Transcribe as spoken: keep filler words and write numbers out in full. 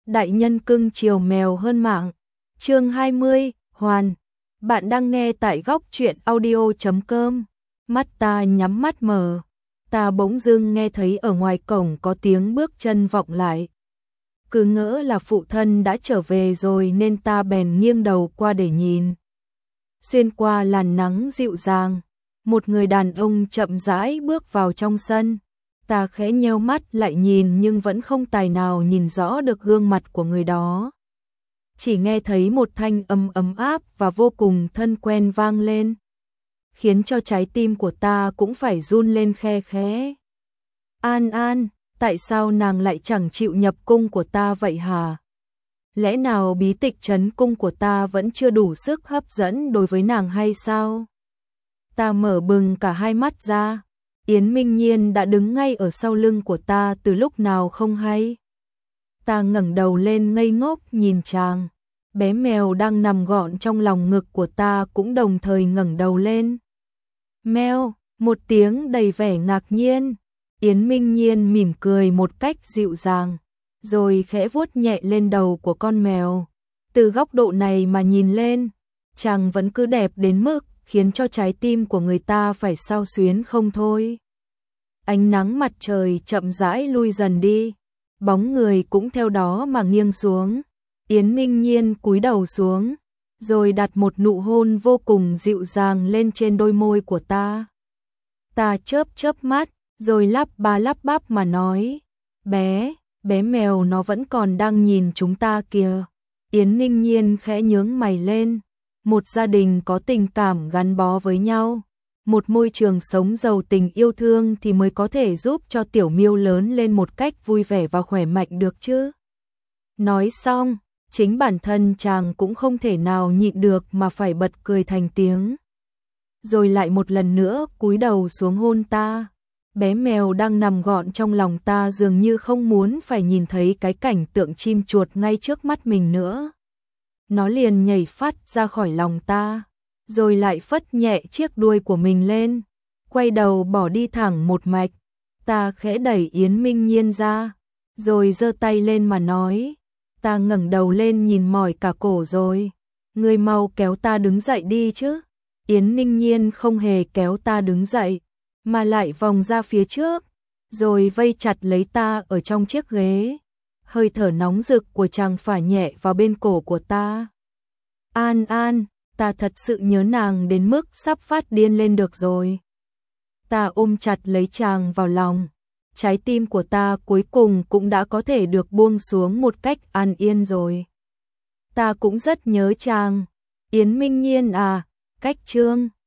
Đại nhân cưng chiều mèo hơn mạng. Chương hai mươi, Hoàn. Bạn đang nghe tại góc truyện audio chấm com. Mắt ta nhắm mắt mở, ta bỗng dưng nghe thấy ở ngoài cổng có tiếng bước chân vọng lại. Cứ ngỡ là phụ thân đã trở về rồi nên ta bèn nghiêng đầu qua để nhìn. Xuyên qua làn nắng dịu dàng, một người đàn ông chậm rãi bước vào trong sân. Ta khẽ nheo mắt lại nhìn nhưng vẫn không tài nào nhìn rõ được gương mặt của người đó. Chỉ nghe thấy một thanh âm ấm áp và vô cùng thân quen vang lên, khiến cho trái tim của ta cũng phải run lên khe khẽ. An An, tại sao nàng lại chẳng chịu nhập cung của ta vậy hả? Lẽ nào bí tịch trấn cung của ta vẫn chưa đủ sức hấp dẫn đối với nàng hay sao? Ta mở bừng cả hai mắt ra. Yến Minh Nhiên đã đứng ngay ở sau lưng của ta từ lúc nào không hay. Ta ngẩng đầu lên ngây ngốc nhìn chàng. Bé mèo đang nằm gọn trong lòng ngực của ta cũng đồng thời ngẩng đầu lên. Mèo, một tiếng đầy vẻ ngạc nhiên. Yến Minh Nhiên mỉm cười một cách dịu dàng, rồi khẽ vuốt nhẹ lên đầu của con mèo. Từ góc độ này mà nhìn lên, chàng vẫn cứ đẹp đến mức khiến cho trái tim của người ta phải xao xuyến không thôi. Ánh nắng mặt trời chậm rãi lui dần đi, bóng người cũng theo đó mà nghiêng xuống. Yến Minh Nhiên cúi đầu xuống, rồi đặt một nụ hôn vô cùng dịu dàng lên trên đôi môi của ta. Ta chớp chớp mắt, rồi lắp ba lắp bắp mà nói, bé, bé mèo nó vẫn còn đang nhìn chúng ta kìa. Yến Minh Nhiên khẽ nhướng mày lên. Một gia đình có tình cảm gắn bó với nhau, một môi trường sống giàu tình yêu thương thì mới có thể giúp cho tiểu miêu lớn lên một cách vui vẻ và khỏe mạnh được chứ. Nói xong, chính bản thân chàng cũng không thể nào nhịn được mà phải bật cười thành tiếng. Rồi lại một lần nữa cúi đầu xuống hôn ta. Bé mèo đang nằm gọn trong lòng ta dường như không muốn phải nhìn thấy cái cảnh tượng chim chuột ngay trước mắt mình nữa. Nó liền nhảy phát ra khỏi lòng ta, rồi lại phất nhẹ chiếc đuôi của mình lên, quay đầu bỏ đi thẳng một mạch. Ta khẽ đẩy Yến Minh Nhiên ra, rồi giơ tay lên mà nói, ta ngẩng đầu lên nhìn mỏi cả cổ rồi, ngươi mau kéo ta đứng dậy đi chứ. Yến Minh Nhiên không hề kéo ta đứng dậy, mà lại vòng ra phía trước, rồi vây chặt lấy ta ở trong chiếc ghế. Hơi thở nóng rực của chàng phả nhẹ vào bên cổ của ta. An An, ta thật sự nhớ nàng đến mức sắp phát điên lên được rồi. Ta ôm chặt lấy chàng vào lòng. Trái tim của ta cuối cùng cũng đã có thể được buông xuống một cách an yên rồi. Ta cũng rất nhớ chàng. Yến Minh Nhiên à, cách chương